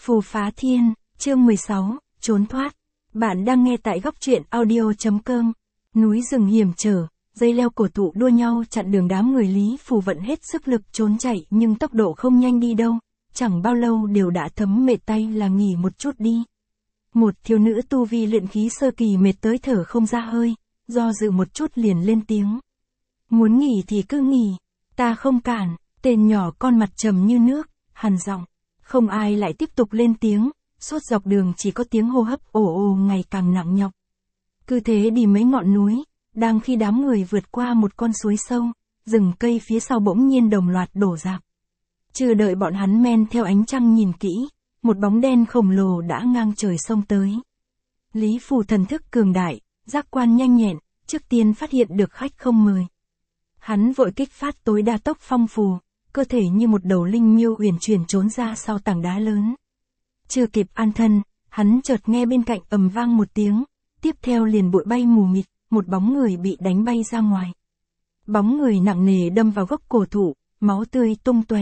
Phù phá thiên, chương 16, trốn thoát. Bạn đang nghe tại góc truyện audio.com. Núi rừng hiểm trở, dây leo cổ thụ đua nhau chặn đường đám người Lý Phù vận hết sức lực trốn chạy nhưng tốc độ không nhanh đi đâu, chẳng bao lâu đều đã thấm mệt tay là nghỉ một chút đi. Một thiếu nữ tu vi luyện khí sơ kỳ mệt tới thở không ra hơi, do dự một chút liền lên tiếng. Muốn nghỉ thì cứ nghỉ, ta không cản, tên nhỏ con mặt trầm như nước, hằn giọng. Không ai lại tiếp tục lên tiếng, suốt dọc đường chỉ có tiếng hô hấp ồ ồ ngày càng nặng nhọc. Cứ thế đi mấy ngọn núi, đang khi đám người vượt qua một con suối sâu, rừng cây phía sau bỗng nhiên đồng loạt đổ rạp. Chưa đợi bọn hắn men theo ánh trăng nhìn kỹ, một bóng đen khổng lồ đã ngang trời xông tới. Lý Phù thần thức cường đại, giác quan nhanh nhẹn, trước tiên phát hiện được khách không mời. Hắn vội kích phát tối đa tốc phong phù, cơ thể như một đầu linh miêu uyển chuyển trốn ra sau tảng đá lớn. Chưa kịp an thân, hắn chợt nghe bên cạnh ầm vang một tiếng, tiếp theo liền bụi bay mù mịt, một bóng người bị đánh bay ra ngoài. Bóng người nặng nề đâm vào gốc cổ thụ, máu tươi tung tóe.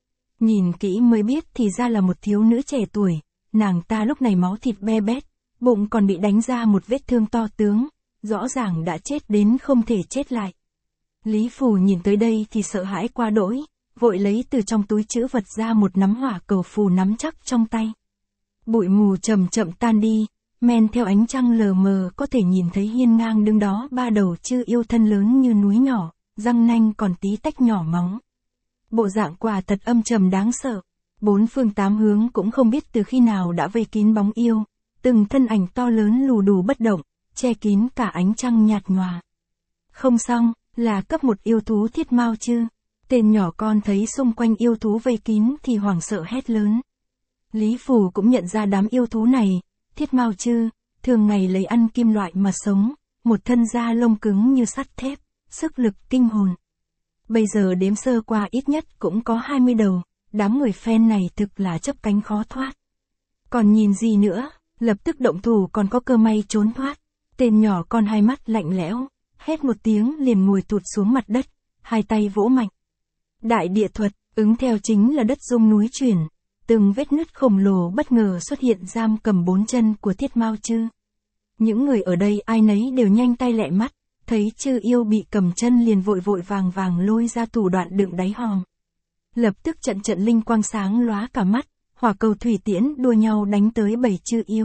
Nhìn kỹ mới biết thì ra là một thiếu nữ trẻ tuổi, nàng ta lúc này máu thịt be bét, bụng còn bị đánh ra một vết thương to tướng, rõ ràng đã chết đến không thể chết lại. Lý Phù nhìn tới đây thì sợ hãi quá đỗi, vội lấy từ trong túi trữ vật ra một nắm hỏa cầu phù nắm chắc trong tay. Bụi mù chậm chậm tan đi, men theo ánh trăng lờ mờ có thể nhìn thấy hiên ngang đứng đó ba đầu chư yêu thân lớn như núi nhỏ, răng nanh còn tí tách nhỏ máu. Bộ dạng quả thật âm trầm đáng sợ, bốn phương tám hướng cũng không biết từ khi nào đã vây kín bóng yêu, từng thân ảnh to lớn lù đù bất động, che kín cả ánh trăng nhạt nhòa. Không xong, là cấp một yêu thú thiết mao chư. Tên nhỏ con thấy xung quanh yêu thú vây kín thì hoảng sợ hét lớn. Lý Phù cũng nhận ra đám yêu thú này, thiết mao chư, thường ngày lấy ăn kim loại mà sống, một thân da lông cứng như sắt thép, sức lực kinh hồn. Bây giờ đếm sơ qua ít nhất cũng có 20 đầu, đám người phen này thực là chấp cánh khó thoát. Còn nhìn gì nữa, lập tức động thủ còn có cơ may trốn thoát. Tên nhỏ con hai mắt lạnh lẽo, hét một tiếng liền ngồi tụt xuống mặt đất, hai tay vỗ mạnh. Đại địa thuật, ứng theo chính là đất rung núi chuyển, từng vết nứt khổng lồ bất ngờ xuất hiện giam cầm bốn chân của thiết mao chư. Những người ở đây ai nấy đều nhanh tay lẹ mắt, thấy chư yêu bị cầm chân liền vội vội vàng vàng lôi ra tủ đoạn đựng đáy hòm. Lập tức trận trận linh quang sáng lóa cả mắt, hỏa cầu thủy tiễn đua nhau đánh tới 7 chư yêu.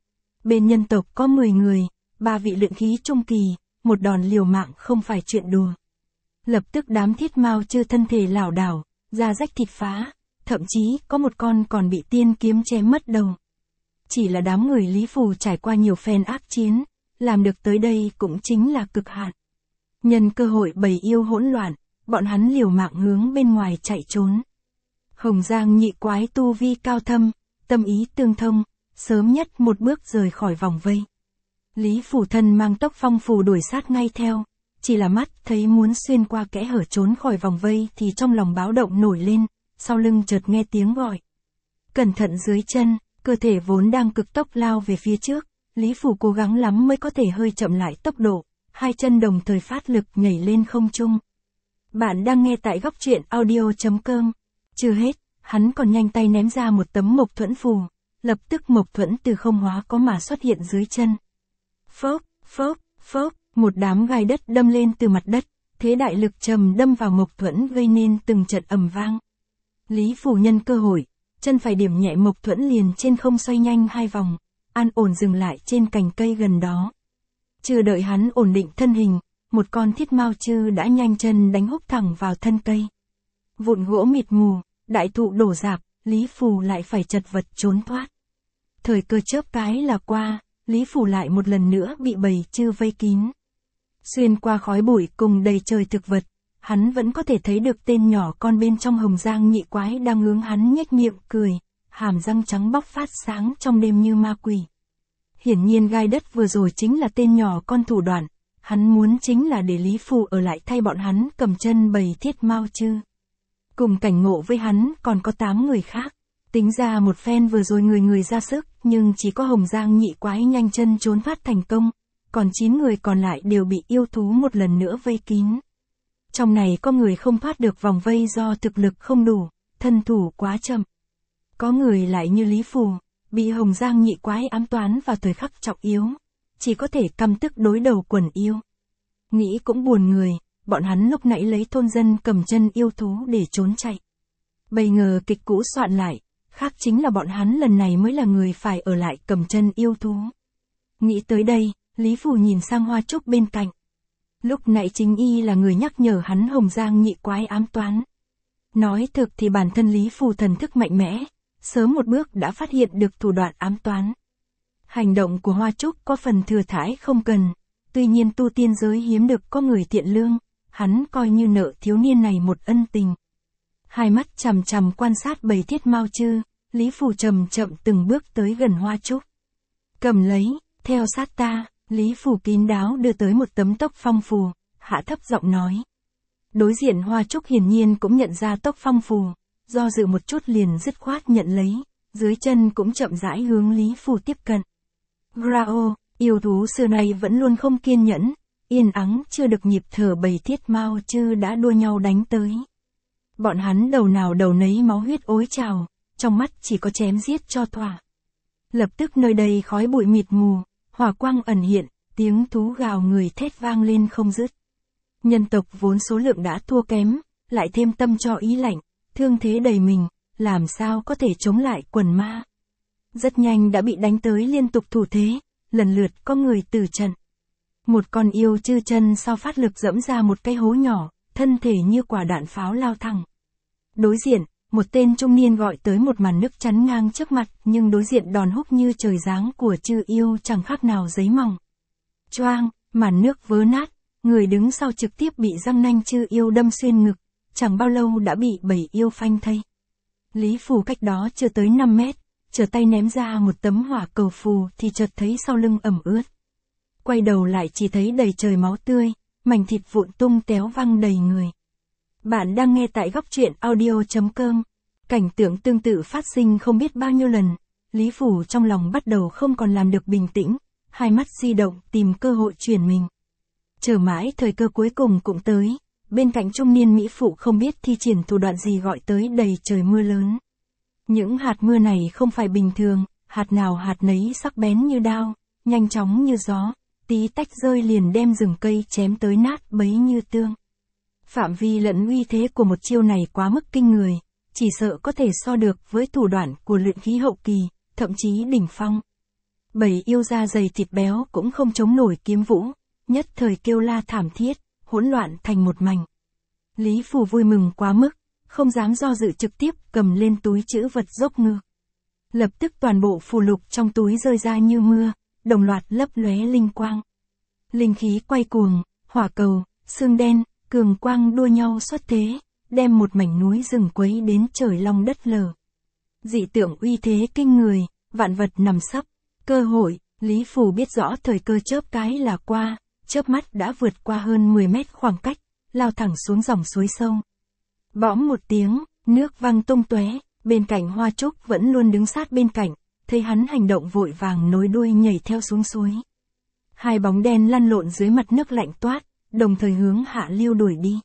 Bên nhân tộc có 10 người, 3 vị luyện khí trung kỳ, một đòn liều mạng không phải chuyện đùa. Lập tức đám thiết mao chư thân thể lảo đảo, da rách thịt phá, thậm chí có một con còn bị tiên kiếm chém mất đầu. Chỉ là đám người Lý Phù trải qua nhiều phen ác chiến, làm được tới đây cũng chính là cực hạn. Nhân cơ hội bầy yêu hỗn loạn, bọn hắn liều mạng hướng bên ngoài chạy trốn. Hồng Giang nhị quái tu vi cao thâm, tâm ý tương thông, sớm nhất một bước rời khỏi vòng vây. Lý Phù thân mang tốc phong phù đuổi sát ngay theo, chỉ là mắt thấy muốn xuyên qua kẽ hở trốn khỏi vòng vây thì trong lòng báo động nổi lên, sau lưng chợt nghe tiếng gọi. Cẩn thận dưới chân, cơ thể vốn đang cực tốc lao về phía trước, Lý Phù cố gắng lắm mới có thể hơi chậm lại tốc độ, hai chân đồng thời phát lực nhảy lên không trung. Bạn đang nghe tại góc truyện audio.com. Chưa hết, hắn còn nhanh tay ném ra một tấm mộc thuẫn phù, lập tức mộc thuẫn từ không hóa có mà xuất hiện dưới chân. Phốc, phốc, phốc, một đám gai đất đâm lên từ mặt đất, thế đại lực trầm đâm vào mộc thuẫn gây nên từng trận ầm vang. Lý Phù nhân cơ hội, chân phải điểm nhẹ mộc thuẫn liền trên không xoay nhanh 2 vòng, an ổn dừng lại trên cành cây gần đó. Chưa đợi hắn ổn định thân hình, một con thiết mao chư đã nhanh chân đánh húc thẳng vào thân cây. Vụn gỗ mịt mù, đại thụ đổ rạp, Lý Phù lại phải chật vật trốn thoát. Thời cơ chớp cái là qua, Lý Phù lại một lần nữa bị bầy chư vây kín. Xuyên qua khói bụi cùng đầy trời thực vật, hắn vẫn có thể thấy được tên nhỏ con bên trong Hồng Giang nhị quái đang hướng hắn nhếch miệng cười, hàm răng trắng bóc phát sáng trong đêm như ma quỷ. Hiển nhiên gai đất vừa rồi chính là tên nhỏ con thủ đoạn, hắn muốn chính là để Lý Phù ở lại thay bọn hắn cầm chân bầy thiết mao chư. Cùng cảnh ngộ với hắn còn có 8 người khác, tính ra một phen vừa rồi người người ra sức, nhưng chỉ có Hồng Giang nhị quái nhanh chân trốn thoát thành công, còn 9 người còn lại đều bị yêu thú một lần nữa vây kín. Trong này có người không thoát được vòng vây do thực lực không đủ, thân thủ quá chậm. Có người lại như Lý Phù, bị Hồng Giang nhị quái ám toán vào thời khắc trọng yếu, chỉ có thể căm tức đối đầu quần yêu. Nghĩ cũng buồn người, bọn hắn lúc nãy lấy thôn dân cầm chân yêu thú để trốn chạy. Bây ngờ kịch cũ soạn lại, khác chính là bọn hắn lần này mới là người phải ở lại cầm chân yêu thú. Nghĩ tới đây, Lý Phù nhìn sang Hoa Trúc bên cạnh. Lúc nãy chính y là người nhắc nhở hắn Hồng Giang nhị quái ám toán. Nói thực thì bản thân Lý Phù thần thức mạnh mẽ, sớm một bước đã phát hiện được thủ đoạn ám toán. Hành động của Hoa Trúc có phần thừa thãi không cần, tuy nhiên tu tiên giới hiếm được có người thiện lương, hắn coi như nợ thiếu niên này một ân tình. Hai mắt chằm chằm quan sát bầy thiết mao chư, Lý Phù chậm chậm từng bước tới gần Hoa Trúc. Cầm lấy, theo sát ta, Lý Phù kín đáo đưa tới một tấm tốc phong phù, hạ thấp giọng nói. Đối diện Hoa Trúc hiển nhiên cũng nhận ra tốc phong phù, do dự một chút liền dứt khoát nhận lấy, dưới chân cũng chậm rãi hướng Lý Phù tiếp cận. Grao, yêu thú xưa nay vẫn luôn không kiên nhẫn, yên ắng chưa được nhịp thở bầy thiết mao chư đã đua nhau đánh tới. Bọn hắn đầu nào đầu nấy máu huyết ối trào, trong mắt chỉ có chém giết cho thỏa. Lập tức nơi đây khói bụi mịt mù, hỏa quang ẩn hiện, tiếng thú gào người thét vang lên không dứt. Nhân tộc vốn số lượng đã thua kém, lại thêm tâm cho ý lạnh, thương thế đầy mình, làm sao có thể chống lại quần ma. Rất nhanh đã bị đánh tới liên tục thủ thế, lần lượt có người tử trận. Một con yêu chư chân sau phát lực dẫm ra một cái hố nhỏ, thân thể như quả đạn pháo lao thẳng. Đối diện, một tên trung niên gọi tới một màn nước chắn ngang trước mặt, nhưng đối diện đòn húc như trời giáng của chư yêu chẳng khác nào giấy mỏng. Choang, màn nước vỡ nát, người đứng sau trực tiếp bị răng nanh chư yêu đâm xuyên ngực, chẳng bao lâu đã bị bầy yêu phanh thây. Lý Phù cách đó chưa tới 5 mét, trở tay ném ra một tấm hỏa cầu phù thì chợt thấy sau lưng ẩm ướt. Quay đầu lại chỉ thấy đầy trời máu tươi, mảnh thịt vụn tung téo văng đầy người. Bạn đang nghe tại góc truyện audio.com. Cảnh tượng tương tự phát sinh không biết bao nhiêu lần, Lý Phù trong lòng bắt đầu không còn làm được bình tĩnh, hai mắt di động tìm cơ hội chuyển mình. Chờ mãi thời cơ cuối cùng cũng tới, bên cạnh trung niên mỹ phụ không biết thi triển thủ đoạn gì gọi tới đầy trời mưa lớn. Những hạt mưa này không phải bình thường, hạt nào hạt nấy sắc bén như đao, nhanh chóng như gió, tí tách rơi liền đem rừng cây chém tới nát bấy như tương. Phạm vi lẫn uy thế của một chiêu này quá mức kinh người, chỉ sợ có thể so được với thủ đoạn của luyện khí hậu kỳ, thậm chí đỉnh phong. Bầy yêu da dày thịt béo cũng không chống nổi kiếm vũ, nhất thời kêu la thảm thiết, hỗn loạn thành một mảnh. Lý Phù vui mừng quá mức, không dám do dự trực tiếp cầm lên túi trữ vật dốc ngược. Lập tức toàn bộ phù lục trong túi rơi ra như mưa, đồng loạt lấp lóe linh quang. Linh khí quay cuồng, hỏa cầu, xương đen, cường quang đua nhau xuất thế, đem một mảnh núi rừng quấy đến trời long đất lở. Dị tượng uy thế kinh người, vạn vật nằm sấp, cơ hội, Lý Phù biết rõ thời cơ chớp cái là qua, chớp mắt đã vượt qua hơn 10 mét khoảng cách, lao thẳng xuống dòng suối sâu. Bõm một tiếng, nước văng tung tóe, bên cạnh Hoa Trúc vẫn luôn đứng sát bên cạnh, thấy hắn hành động vội vàng nối đuôi nhảy theo xuống suối. Hai bóng đen lăn lộn dưới mặt nước lạnh toát, đồng thời hướng hạ lưu đuổi đi.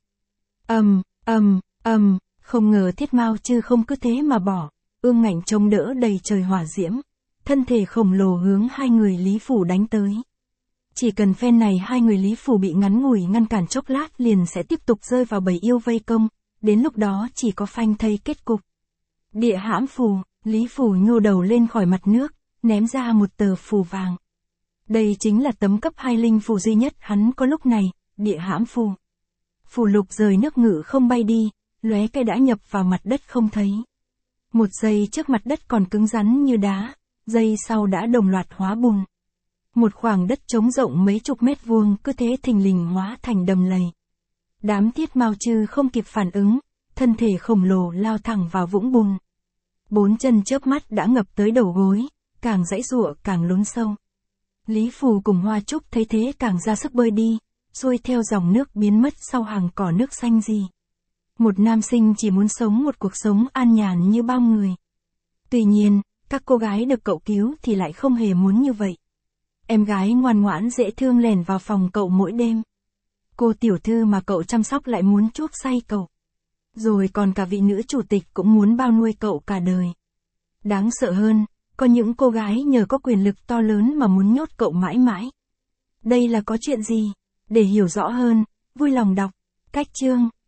Không ngờ thiết mao chư không cứ thế mà bỏ, ương ngạnh chống đỡ đầy trời hỏa diễm, thân thể khổng lồ hướng hai người Lý Phù đánh tới. Chỉ cần phen này hai người Lý Phù bị ngắn ngủi ngăn cản chốc lát liền sẽ tiếp tục rơi vào bầy yêu vây công, đến lúc đó chỉ có phanh thây kết cục. Địa hãm phù, Lý Phù nhô đầu lên khỏi mặt nước, ném ra một tờ phù vàng. Đây chính là tấm cấp 2 linh phù duy nhất hắn có lúc này, địa hãm phù. Phù lục rời nước ngự không bay đi, lóe cái đã nhập vào mặt đất không thấy. Một giây trước mặt đất còn cứng rắn như đá, giây sau đã đồng loạt hóa bùn. Một khoảng đất trống rộng mấy chục mét vuông cứ thế thình lình hóa thành đầm lầy. Đám thiết mao chư không kịp phản ứng, thân thể khổng lồ lao thẳng vào vũng bùn. Bốn chân chớp mắt đã ngập tới đầu gối, càng giãy giụa càng lún sâu. Lý Phù cùng Hoa Trúc thấy thế càng ra sức bơi đi, xuôi theo dòng nước biến mất sau hàng cỏ nước xanh gì. Một nam sinh chỉ muốn sống một cuộc sống an nhàn như bao người. Tuy nhiên, các cô gái được cậu cứu thì lại không hề muốn như vậy. Em gái ngoan ngoãn dễ thương lèn vào phòng cậu mỗi đêm. Cô tiểu thư mà cậu chăm sóc lại muốn chuốc say cậu. Rồi còn cả vị nữ chủ tịch cũng muốn bao nuôi cậu cả đời. Đáng sợ hơn, có những cô gái nhờ có quyền lực to lớn mà muốn nhốt cậu mãi mãi. Đây là có chuyện gì? Để hiểu rõ hơn, vui lòng đọc. Cách chương